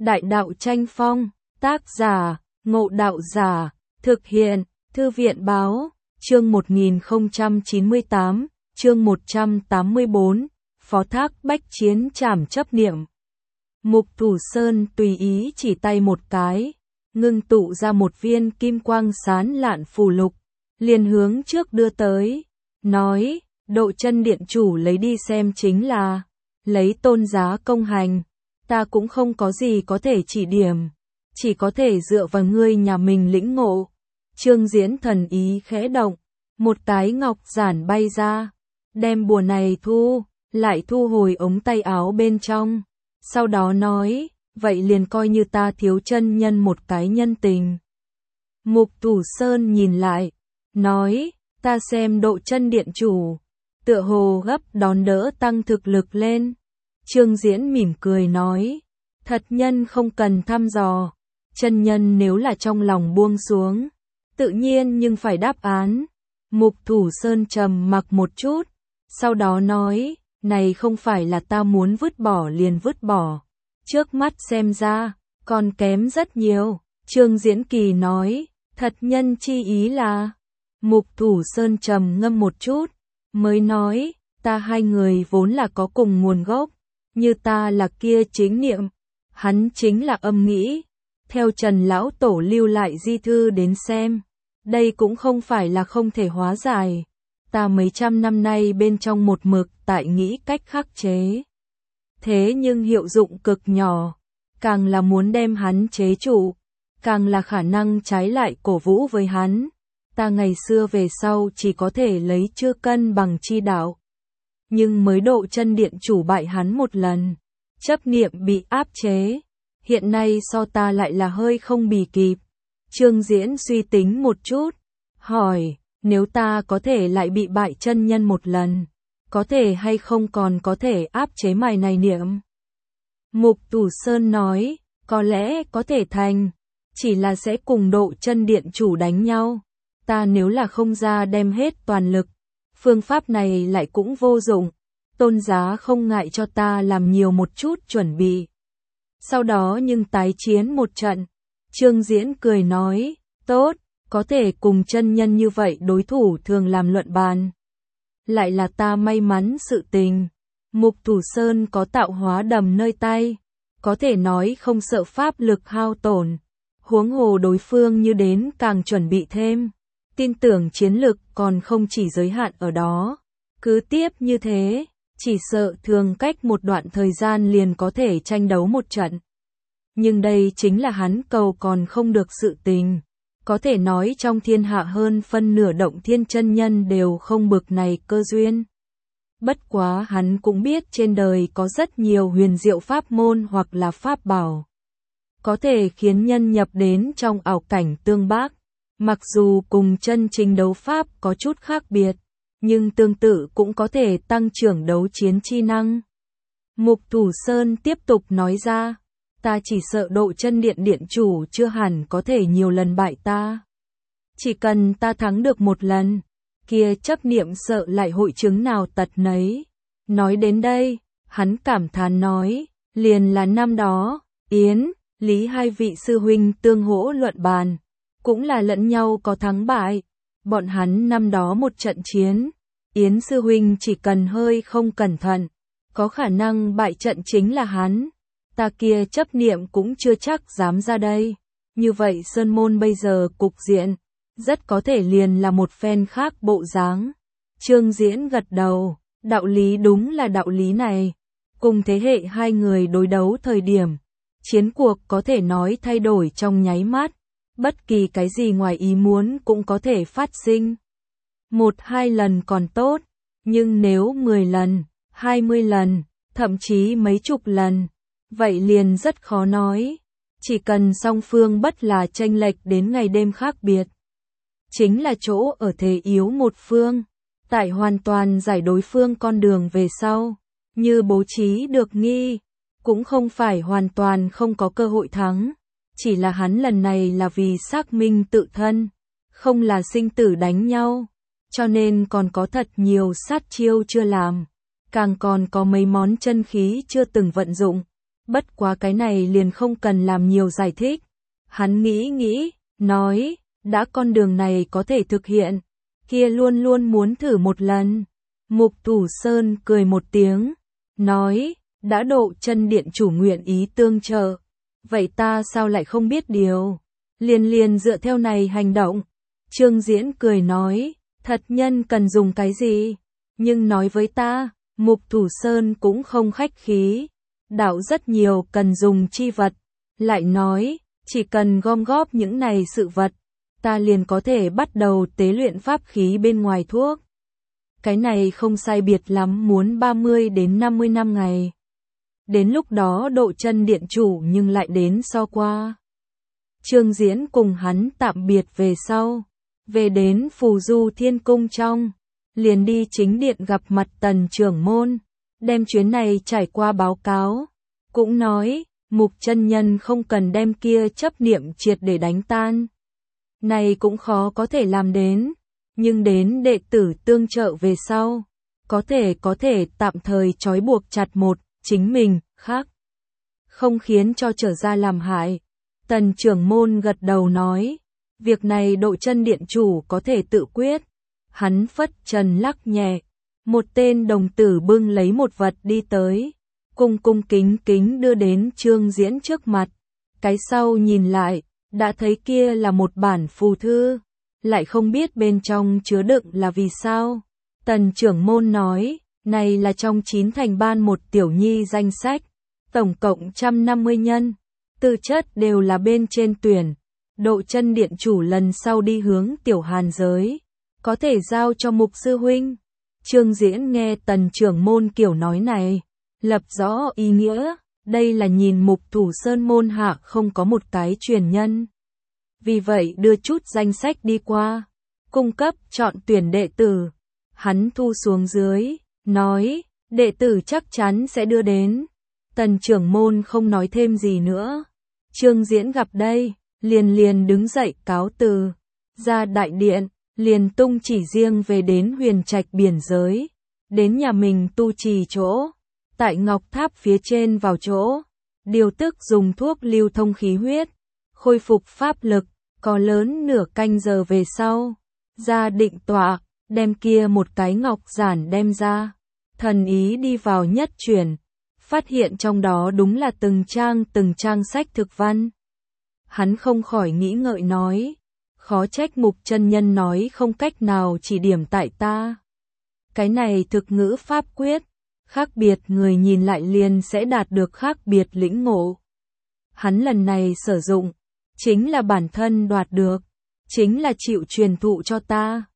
Đại đạo tranh phong, tác giả, Ngộ Đạo Giả, thực hiện, Thư viện báo, chương 1098, chương 184, phó thác bách chiến trảm chấp niệm. Mục Thủ Sơn tùy ý chỉ tay một cái, ngưng tụ ra một viên kim quang sán lạn phù lục, liền hướng trước đưa tới, nói, Độ Chân Điện chủ lấy đi xem chính là, lấy tôn giá công hành, ta cũng không có gì có thể chỉ điểm, chỉ có thể dựa vào ngươi nhà mình lĩnh ngộ. Trương Diễn thần ý khẽ động, một cái ngọc giản bay ra, đem bùa này lại thu hồi ống tay áo bên trong, sau đó nói, vậy liền coi như ta thiếu chân nhân một cái nhân tình. Mục Thủ Sơn nhìn lại, nói, ta xem Độ Chân Điện chủ, tựa hồ gấp đón đỡ tăng thực lực lên. Trương Diễn mỉm cười nói, thật nhân không cần thăm dò, chân nhân nếu là trong lòng buông xuống, tự nhiên nhưng phải đáp án. Mục Thủ Sơn trầm mặc một chút, sau đó nói, này không phải là ta muốn vứt bỏ liền vứt bỏ, trước mắt xem ra, còn kém rất nhiều. Trương Diễn Kỳ nói, thật nhân chi ý là, Mục Thủ Sơn trầm ngâm một chút, mới nói, ta hai người vốn là có cùng nguồn gốc, như ta là kia chính niệm, hắn chính là âm nghĩ, theo Trần Lão Tổ lưu lại di thư đến xem, đây cũng không phải là không thể hóa giải, ta mấy trăm năm nay bên trong một mực tại nghĩ cách khắc chế. Thế nhưng hiệu dụng cực nhỏ, càng là muốn đem hắn chế trụ, càng là khả năng trái lại cổ vũ với hắn. Ta ngày xưa về sau chỉ có thể lấy chưa cân bằng chi đạo. Nhưng mới Độ Chân Điện chủ bại hắn một lần, chấp niệm bị áp chế, hiện nay so ta lại là hơi không bì kịp. Trương Diễn suy tính một chút, hỏi, nếu ta có thể lại bị bại chân nhân một lần, có thể hay không còn có thể áp chế mài này niệm? Mục Thủ Sơn nói, có lẽ có thể thành, chỉ là sẽ cùng Độ Chân Điện chủ đánh nhau. Ta nếu là không ra đem hết toàn lực, phương pháp này lại cũng vô dụng, tôn giá không ngại cho ta làm nhiều một chút chuẩn bị. Sau đó nhưng tái chiến một trận. Trương Diễn cười nói, tốt, có thể cùng chân nhân như vậy đối thủ thường làm luận bàn. Lại là ta may mắn sự tình. Mục Thủ Sơn có tạo hóa đầm nơi tay, có thể nói không sợ pháp lực hao tổn, huống hồ đối phương như đến càng chuẩn bị thêm. Tin tưởng chiến lực còn không chỉ giới hạn ở đó. Cứ tiếp như thế, chỉ sợ thường cách một đoạn thời gian liền có thể tranh đấu một trận. Nhưng đây chính là hắn cầu còn không được sự tình. Có thể nói trong thiên hạ hơn phân nửa động thiên chân nhân đều không bực này cơ duyên. Bất quá hắn cũng biết trên đời có rất nhiều huyền diệu pháp môn hoặc là pháp bảo, có thể khiến nhân nhập đến trong ảo cảnh tương bác. Mặc dù cùng chân chính đấu pháp có chút khác biệt, nhưng tương tự cũng có thể tăng trưởng đấu chiến chi năng. Mục Thủ Sơn tiếp tục nói ra, ta chỉ sợ Độ Chân Điện điện chủ chưa hẳn có thể nhiều lần bại ta. Chỉ cần ta thắng được một lần, kia chấp niệm sợ lại hội chứng nào tật nấy. Nói đến đây, hắn cảm thán nói, liền là năm đó, Yến, Lý hai vị sư huynh tương hỗ luận bàn. Cũng là lẫn nhau có thắng bại. Bọn hắn năm đó một trận chiến, Yến sư huynh chỉ cần hơi không cẩn thận, có khả năng bại trận chính là hắn. Ta kia chấp niệm cũng chưa chắc dám ra đây. Như vậy Sơn Môn bây giờ cục diện, rất có thể liền là một phen khác bộ dáng. Trương Diễn gật đầu, đạo lý đúng là đạo lý này. Cùng thế hệ hai người đối đấu thời điểm, chiến cuộc có thể nói thay đổi trong nháy mắt. Bất kỳ cái gì ngoài ý muốn cũng có thể phát sinh. 1-2 lần còn tốt, nhưng nếu 10 lần, 20 lần, thậm chí mấy chục lần, vậy liền rất khó nói. Chỉ cần song phương bất là chênh lệch đến ngày đêm khác biệt, chính là chỗ ở thế yếu một phương, tại hoàn toàn giải đối phương con đường về sau, như bố trí được nghi, cũng không phải hoàn toàn không có cơ hội thắng. Chỉ là hắn lần này là vì xác minh tự thân, không là sinh tử đánh nhau, cho nên còn có thật nhiều sát chiêu chưa làm, càng còn có mấy món chân khí chưa từng vận dụng. Bất quá cái này liền không cần làm nhiều giải thích. Hắn nghĩ, nói, đã con đường này có thể thực hiện, kia luôn luôn muốn thử một lần. Mục Thủ Sơn cười một tiếng, nói, đã Độ Chân điện chủ nguyện ý tương trợ, vậy ta sao lại không biết điều, liền dựa theo này hành động. Trương Diễn cười nói, thật nhân cần dùng cái gì, nhưng nói với ta. Mục Thủ Sơn cũng không khách khí, đạo rất nhiều cần dùng chi vật, lại nói, chỉ cần gom góp những này sự vật, ta liền có thể bắt đầu tế luyện pháp khí bên ngoài thuốc. Cái này không sai biệt lắm muốn 30 đến 50 năm ngày. Đến lúc đó Độ Chân điện chủ nhưng lại đến so qua. Trương Diễn cùng hắn tạm biệt về sau, về đến Phù Du Thiên Cung trong, liền đi chính điện gặp mặt Tần trưởng môn, đem chuyến này trải qua báo cáo, cũng nói, Mục chân nhân không cần đem kia chấp niệm triệt để đánh tan. Này cũng khó có thể làm đến, nhưng đến đệ tử tương trợ về sau, có thể tạm thời trói buộc chặt một, chính mình, khác. Không khiến cho trở ra làm hại. Tần trưởng môn gật đầu nói, việc này Độ Chân điện chủ có thể tự quyết. Hắn phất trần lắc nhẹ, một tên đồng tử bưng lấy một vật đi tới, cung kính đưa đến Trương Diễn trước mặt. Cái sau nhìn lại, đã thấy kia là một bản phù thư, lại không biết bên trong chứa đựng là vì sao. Tần trưởng môn nói, này là trong 9 thành ban một tiểu nhi danh sách, tổng cộng 150 nhân, tư chất đều là bên trên tuyển. Độ Chân điện chủ lần sau đi hướng Tiểu Hàn giới, có thể giao cho Mục sư huynh. Trương Diễn nghe Tần trưởng môn kiểu nói này, lập rõ ý nghĩa, đây là nhìn Mục Thủ Sơn môn hạ không có một cái truyền nhân. Vì vậy đưa chút danh sách đi qua, cung cấp chọn tuyển đệ tử. Hắn thu xuống dưới, nói, đệ tử chắc chắn sẽ đưa đến. Tần trưởng môn không nói thêm gì nữa. Trương Diễn gặp đây, liền đứng dậy cáo từ, ra đại điện, liền tung chỉ riêng về đến Huyền Trạch biển giới, đến nhà mình tu trì chỗ, tại Ngọc Tháp phía trên vào chỗ, điều tức dùng thuốc lưu thông khí huyết, khôi phục pháp lực, có lớn nửa canh giờ về sau, ra định tọa, đem kia một cái ngọc giản đem ra, thần ý đi vào nhất chuyển, phát hiện trong đó đúng là từng trang sách thực văn. Hắn không khỏi nghĩ ngợi nói, khó trách Mục chân nhân nói không cách nào chỉ điểm tại ta. Cái này thực ngữ pháp quyết, khác biệt người nhìn lại liền sẽ đạt được khác biệt lĩnh ngộ. Hắn lần này sử dụng, chính là bản thân đoạt được, chính là chịu truyền thụ cho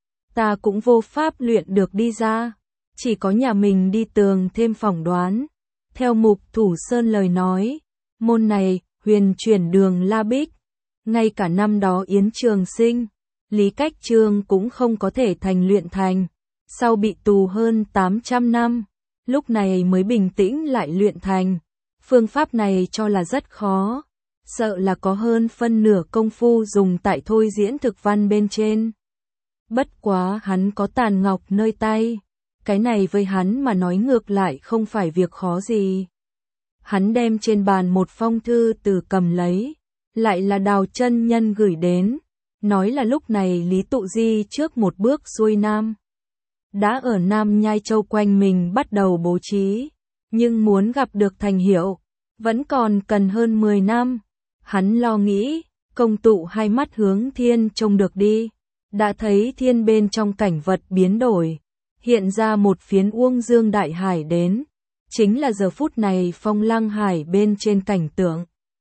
ta cũng vô pháp luyện được đi ra, chỉ có nhà mình đi tường thêm phỏng đoán. Theo Mục Thủ Sơn lời nói, môn này, huyền chuyển đường La Bích, ngay cả năm đó Yến Trường Sinh, Lý Cách Trương cũng không có thể thành luyện thành, sau bị tù hơn 800 năm, lúc này mới bình tĩnh lại luyện thành. Phương pháp này cho là rất khó, sợ là có hơn phân nửa công phu dùng tại thôi diễn thực văn bên trên. Bất quá hắn có tàn ngọc nơi tay, cái này với hắn mà nói ngược lại không phải việc khó gì. Hắn đem trên bàn một phong thư từ cầm lấy, lại là Đào chân nhân gửi đến, nói là lúc này Lý Tụ Di trước một bước xuôi Nam. Đã ở Nam Nhai Châu quanh mình bắt đầu bố trí, nhưng muốn gặp được thành hiệu, vẫn còn cần hơn 10 năm. Hắn lo nghĩ, công tụ hai mắt hướng thiên trông được đi, đã thấy thiên bên trong cảnh vật biến đổi, hiện ra một phiến uông dương đại hải đến, chính là giờ phút này Phong Lăng Hải bên trên cảnh tượng.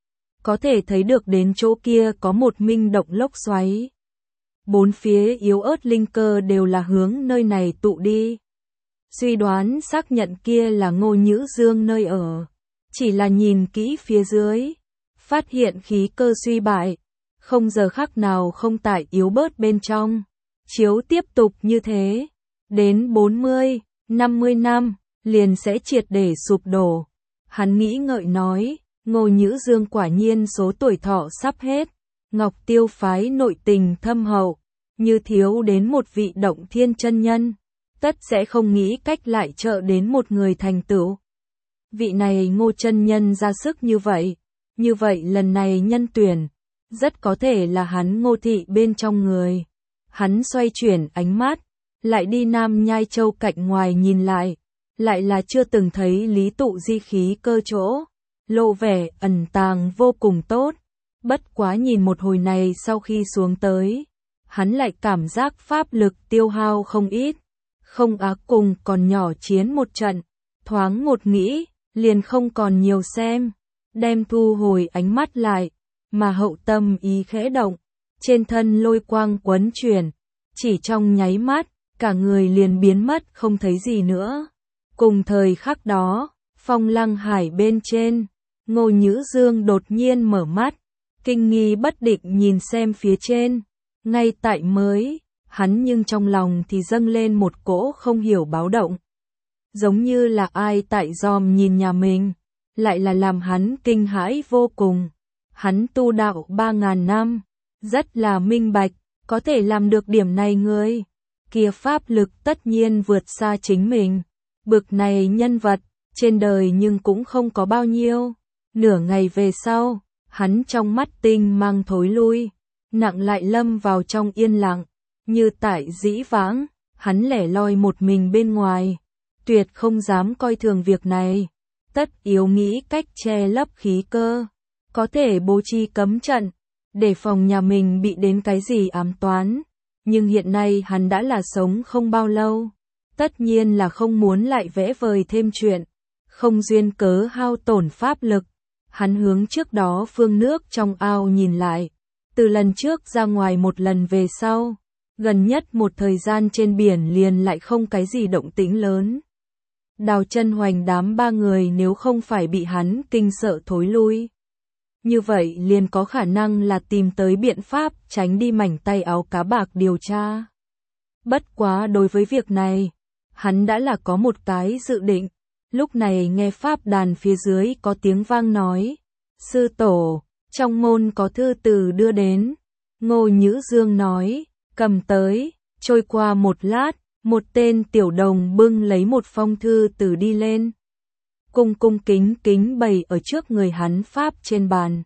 Có thể thấy được đến chỗ kia có một minh động lốc xoáy. Bốn phía yếu ớt linh cơ đều là hướng nơi này tụ đi. Suy đoán xác nhận kia là Ngô Nhữ Dương nơi ở. Chỉ là nhìn kỹ phía dưới, phát hiện khí cơ suy bại, không giờ khắc nào không tại yếu bớt bên trong. Chiếu tiếp tục như thế, đến 40, 50 năm, liền sẽ triệt để sụp đổ. Hắn nghĩ ngợi nói, Ngô Nhữ Dương quả nhiên số tuổi thọ sắp hết. Ngọc Tiêu phái nội tình thâm hậu, như thiếu đến một vị động thiên chân nhân, tất sẽ không nghĩ cách lại trợ đến một người thành tựu. vị này Ngô chân nhân ra sức như vậy lần này nhân tuyển, rất có thể là hắn Ngô thị bên trong người. Hắn xoay chuyển ánh mắt, lại đi Nam Nhai Châu cạnh ngoài nhìn lại là chưa từng thấy Lý Tụ di khí cơ chỗ, lộ vẻ ẩn tàng vô cùng tốt. Bất quá nhìn một hồi này sau khi xuống tới, hắn lại cảm giác pháp lực tiêu hao không ít, không á cùng còn nhỏ chiến một trận, thoáng một nghĩ, liền không còn nhiều xem, đem thu hồi ánh mắt lại, mà hậu tâm ý khẽ động, trên thân lôi quang quấn chuyển, chỉ trong nháy mắt, cả người liền biến mất không thấy gì nữa. Cùng thời khắc đó, Phong Lăng Hải bên trên, Ngô Nhữ Dương đột nhiên mở mắt, kinh nghi bất định nhìn xem phía trên, ngay tại mới, hắn nhưng trong lòng thì dâng lên một cỗ không hiểu báo động. Giống như là ai tại dòm nhìn nhà mình, lại là làm hắn kinh hãi vô cùng. Hắn tu đạo 3.000 năm, rất là minh bạch, có thể làm được điểm này người kia pháp lực tất nhiên vượt xa chính mình. Bực này nhân vật, trên đời nhưng cũng không có bao nhiêu. Nửa ngày về sau, hắn trong mắt tinh mang thối lui, nặng lại lâm vào trong yên lặng, như tại dĩ vãng, hắn lẻ loi một mình bên ngoài, tuyệt không dám coi thường việc này, tất yếu nghĩ cách che lấp khí cơ, có thể bố trí cấm trận, để phòng nhà mình bị đến cái gì ám toán, nhưng hiện nay hắn đã là sống không bao lâu, tất nhiên là không muốn lại vẽ vời thêm chuyện, không duyên cớ hao tổn pháp lực. Hắn hướng trước đó phương nước trong ao nhìn lại, từ lần trước ra ngoài một lần về sau, gần nhất một thời gian trên biển liền lại không cái gì động tĩnh lớn. Đào Chân Hoành đám 3 người nếu không phải bị hắn kinh sợ thối lui, như vậy liền có khả năng là tìm tới biện pháp tránh đi mảnh tay áo cá bạc điều tra. Bất quá đối với việc này, hắn đã là có một cái dự định. Lúc này nghe pháp đàn phía dưới có tiếng vang nói, sư tổ, trong môn có thư từ đưa đến. Ngô Nhữ Dương nói, cầm tới, trôi qua một lát, một tên tiểu đồng bưng lấy một phong thư từ đi lên. Cung kính kính bày ở trước người hắn pháp trên bàn.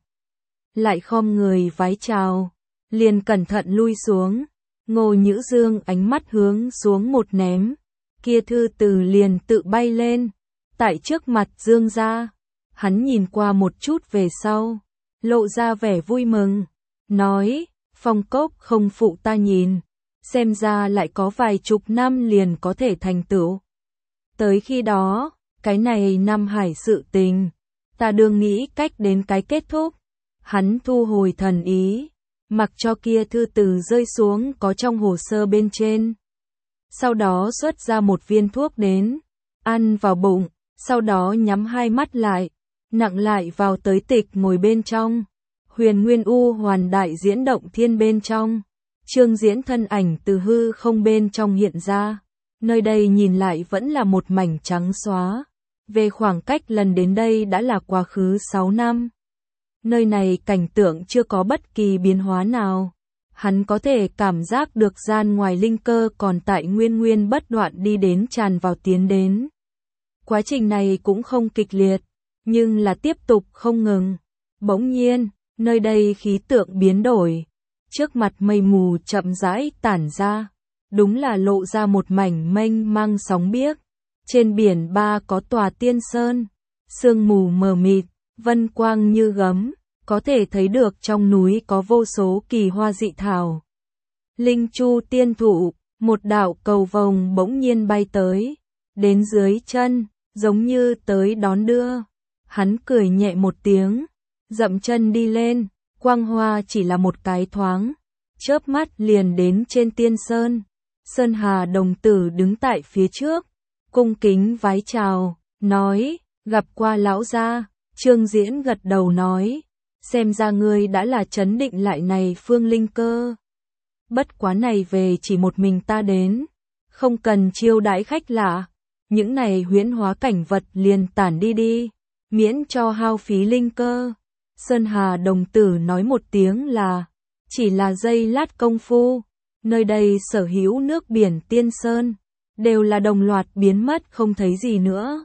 Lại khom người vái chào, liền cẩn thận lui xuống. Ngô Nhữ Dương ánh mắt hướng xuống một ném, kia thư từ liền tự bay lên. Tại trước mặt Dương gia, hắn nhìn qua một chút về sau, lộ ra vẻ vui mừng, nói, phong cốc không phụ ta nhìn, xem ra lại có vài chục năm liền có thể thành tựu. Tới khi đó, cái này Nam Hải sự tình, ta đương nghĩ cách đến cái kết thúc. Hắn thu hồi thần ý, mặc cho kia thư từ rơi xuống có trong hồ sơ bên trên. Sau đó xuất ra một viên thuốc đến, ăn vào bụng. Sau đó nhắm hai mắt lại, nặng lại vào tới tịch ngồi bên trong, Huyền Nguyên U Hoàn Đại Diễn Động Thiên bên trong, Trương Diễn thân ảnh từ hư không bên trong hiện ra, nơi đây nhìn lại vẫn là một mảnh trắng xóa, về khoảng cách lần đến đây đã là quá khứ 6 năm. Nơi này cảnh tượng chưa có bất kỳ biến hóa nào, hắn có thể cảm giác được gian ngoài linh cơ còn tại nguyên bất đoạn đi đến tràn vào tiến đến. Quá trình này cũng không kịch liệt, nhưng là tiếp tục không ngừng. Bỗng nhiên, nơi đây khí tượng biến đổi, trước mặt mây mù chậm rãi tản ra, đúng là lộ ra một mảnh mênh mang sóng biếc. Trên biển ba có tòa tiên sơn, sương mù mờ mịt, vân quang như gấm, có thể thấy được trong núi có vô số kỳ hoa dị thảo. Linh chu tiên thụ, một đạo cầu vồng bỗng nhiên bay tới, đến dưới chân, giống như tới đón đưa. Hắn cười nhẹ một tiếng, dậm chân đi lên, quang hoa chỉ là một cái thoáng, chớp mắt liền đến trên tiên sơn. Sơn Hà đồng tử đứng tại phía trước, cung kính vái chào, nói, gặp qua lão gia. Trương Diễn gật đầu nói, xem ra ngươi đã là trấn định lại này phương linh cơ. Bất quá này về chỉ một mình ta đến, không cần chiêu đãi khách lạ. Những này huyễn hóa cảnh vật liền tản đi, miễn cho hao phí linh cơ. Sơn Hà đồng tử nói một tiếng là, chỉ là giây lát công phu, nơi đây sở hữu nước biển tiên sơn, đều là đồng loạt biến mất không thấy gì nữa.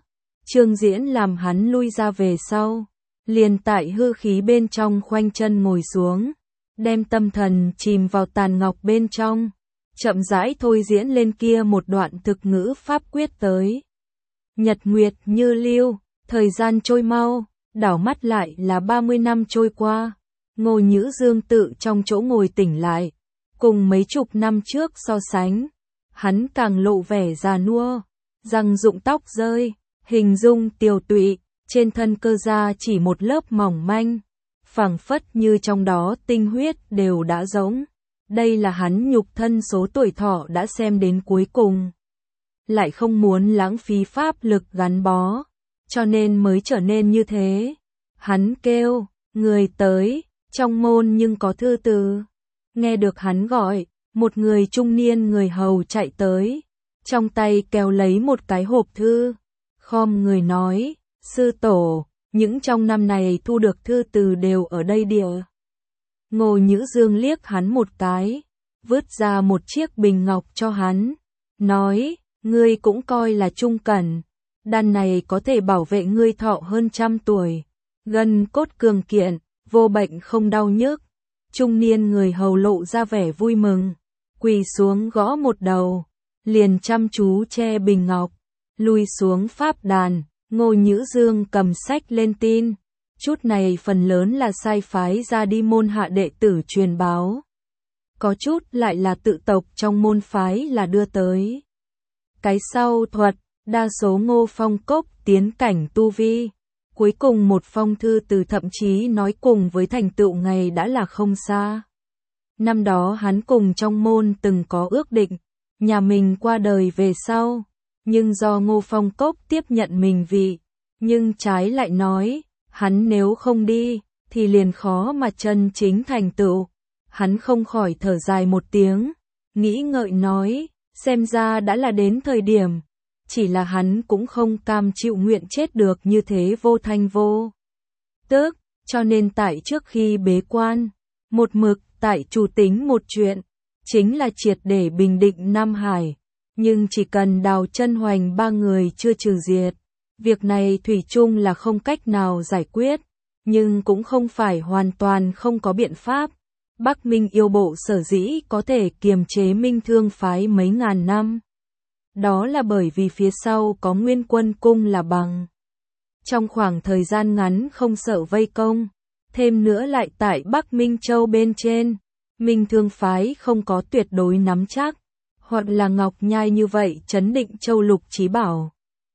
Trương Diễn làm hắn lui ra về sau, liền tại hư khí bên trong khoanh chân ngồi xuống, đem tâm thần chìm vào tàn ngọc bên trong, chậm rãi thôi diễn lên kia một đoạn thực ngữ pháp quyết tới. Nhật nguyệt như lưu, thời gian trôi mau, đảo mắt lại là 30 năm trôi qua. Ngô Nhữ Dương tự trong chỗ ngồi tỉnh lại, cùng mấy chục năm trước so sánh, hắn càng lộ vẻ già nua, răng rụng tóc rơi, hình dung tiều tụy, trên thân cơ da chỉ một lớp mỏng manh, phảng phất như trong đó tinh huyết đều đã rỗng. Đây là hắn nhục thân số tuổi thọ đã xem đến cuối cùng, lại không muốn lãng phí pháp lực gắn bó, cho nên mới trở nên như thế. Hắn kêu, người tới, trong môn nhưng có thư từ. Nghe được hắn gọi, một người trung niên người hầu chạy tới, trong tay kéo lấy một cái hộp thư, khom người nói, sư tổ, những trong năm này thu được thư từ đều ở đây địa. Ngô Nhữ Dương liếc hắn một cái, vứt ra một chiếc bình ngọc cho hắn, nói, ngươi cũng coi là trung cẩn, đan này có thể bảo vệ ngươi thọ hơn 100 tuổi, gân cốt cường kiện, vô bệnh không đau nhức. Trung niên người hầu lộ ra vẻ vui mừng, quỳ xuống gõ một đầu, liền chăm chú che bình ngọc, lui xuống pháp đàn. Ngô Nhữ Dương cầm sách lên tin, chút này phần lớn là sai phái ra đi môn hạ đệ tử truyền báo, có chút lại là tự tộc trong môn phái là đưa tới. Cái sau thuật, đa số Ngô Phong Cốc tiến cảnh tu vi, cuối cùng một phong thư từ thậm chí nói cùng với thành tựu ngày đã là không xa. Năm đó hắn cùng trong môn từng có ước định, nhà mình qua đời về sau, nhưng do Ngô Phong Cốc tiếp nhận mình vị, nhưng trái lại nói, hắn nếu không đi, thì liền khó mà chân chính thành tựu. Hắn không khỏi thở dài một tiếng, nghĩ ngợi nói, xem ra đã là đến thời điểm, chỉ là hắn cũng không cam chịu nguyện chết được như thế vô thanh vô tức, cho nên tại trước khi bế quan, một mực tại chủ tính một chuyện, chính là triệt để bình định Nam Hải, nhưng chỉ cần Đào Chân Hoành ba người chưa trừ diệt, việc này thủy chung là không cách nào giải quyết, nhưng cũng không phải hoàn toàn không có biện pháp. Bắc Minh yêu bộ sở dĩ có thể kiềm chế Minh Thương phái mấy ngàn năm, đó là bởi vì phía sau có Nguyên Quân cung là bằng. Trong khoảng thời gian ngắn không sợ vây công, thêm nữa lại tại Bắc Minh Châu bên trên, Minh Thương phái không có tuyệt đối nắm chắc, hoặc là Ngọc Nhai như vậy trấn định Châu Lục Chí Bảo.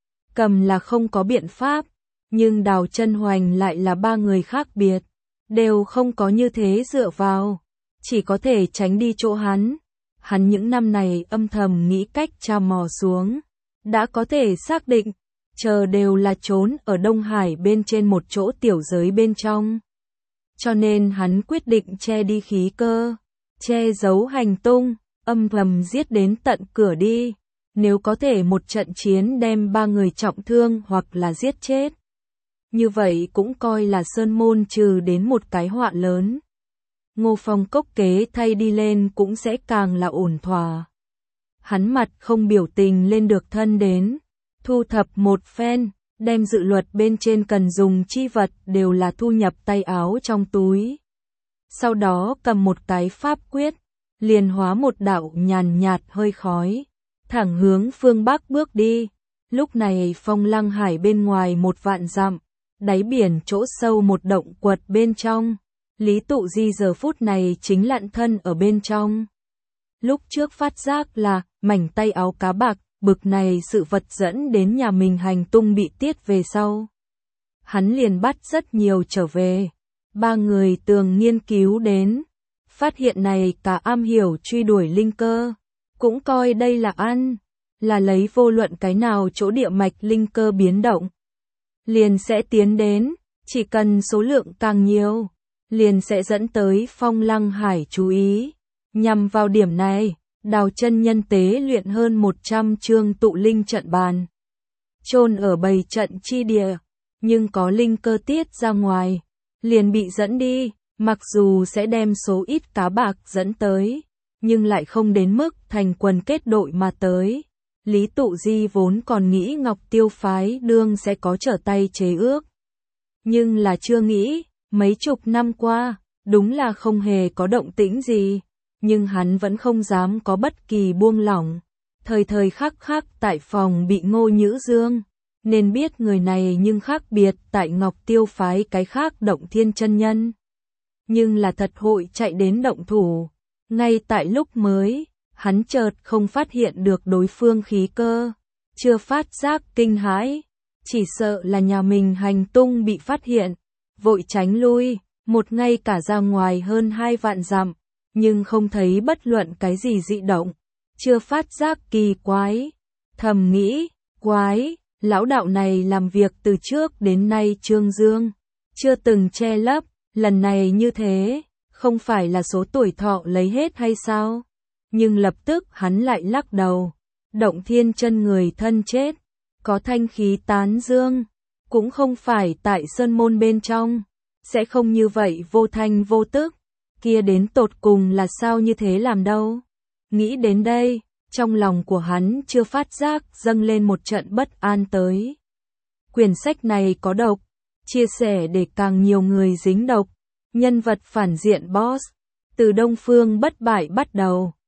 Cầm là không có biện pháp, nhưng Đào Chân Hoành lại là ba người khác biệt, đều không có như thế dựa vào, chỉ có thể tránh đi chỗ hắn. Hắn những năm này âm thầm nghĩ cách tra mò xuống, đã có thể xác định, chờ đều là trốn ở Đông Hải bên trên một chỗ tiểu giới bên trong. Cho nên hắn quyết định che đi khí cơ, che giấu hành tung, âm thầm giết đến tận cửa đi, nếu có thể một trận chiến đem ba người trọng thương hoặc là giết chết. Như vậy cũng coi là sơn môn trừ đến một cái họa lớn. Ngô Phong Cốc kế thay đi lên cũng sẽ càng là ổn thỏa. Hắn mặt không biểu tình lên được thân đến, thu thập một phen, đem dự luật bên trên cần dùng chi vật đều là thu nhập tay áo trong túi. Sau đó cầm một cái pháp quyết, liền hóa một đạo nhàn nhạt hơi khói, thẳng hướng phương Bắc bước đi. Lúc này Phong Lăng Hải bên ngoài 1 vạn dặm, đáy biển chỗ sâu một động quật bên trong, Lý Tụ Di giờ phút này chính lặn thân ở bên trong. Lúc trước phát giác là mảnh tay áo cá bạc, bực này sự vật dẫn đến nhà mình hành tung bị tiết về sau. Hắn liền bắt rất nhiều trở về, ba người tường nghiên cứu đến, phát hiện này cả am hiểu truy đuổi linh cơ, cũng coi đây là ăn, là lấy vô luận cái nào chỗ địa mạch linh cơ biến động, liền sẽ tiến đến, chỉ cần số lượng càng nhiều, liền sẽ dẫn tới Phong Lăng Hải chú ý. Nhằm vào điểm này, Đào Chân Nhân tế luyện hơn 100 chương tụ linh trận bàn, chôn ở bầy trận chi địa, nhưng có linh cơ tiết ra ngoài, liền bị dẫn đi, mặc dù sẽ đem số ít cá bạc dẫn tới, nhưng lại không đến mức thành quần kết đội mà tới. Lý Tụ Di vốn còn nghĩ Ngọc Tiêu phái đương sẽ có trở tay chế ước. Nhưng là chưa nghĩ, mấy chục năm qua, đúng là không hề có động tĩnh gì. Nhưng hắn vẫn không dám có bất kỳ buông lỏng. Thời thời khắc khắc tại phòng bị Ngô Nhữ Dương. Nên biết người này nhưng khác biệt tại Ngọc Tiêu phái cái khác Động Thiên chân nhân. Nhưng là thật hội chạy đến động thủ. Ngay tại lúc mới, hắn chợt không phát hiện được đối phương khí cơ. Chưa phát giác kinh hãi. Chỉ sợ là nhà mình hành tung bị phát hiện. Vội tránh lui, một ngay cả ra ngoài hơn 2 vạn dặm. Nhưng không thấy bất luận cái gì dị động. Chưa phát giác kỳ quái. Thầm nghĩ, quái, lão đạo này làm việc từ trước đến nay Trương Dương. Chưa từng che lấp, lần này như thế, không phải là số tuổi thọ lấy hết hay sao? Nhưng lập tức hắn lại lắc đầu. Động Thiên chân người thân chết, có thanh khí tán dương, cũng không phải tại sơn môn bên trong, sẽ không như vậy vô thanh vô tức, kia đến tột cùng là sao như thế làm đâu. Nghĩ đến đây, trong lòng của hắn chưa phát giác dâng lên một trận bất an tới. Quyển sách này có độc, chia sẻ để càng nhiều người dính độc, nhân vật phản diện boss, từ Đông Phương bất bại bắt đầu.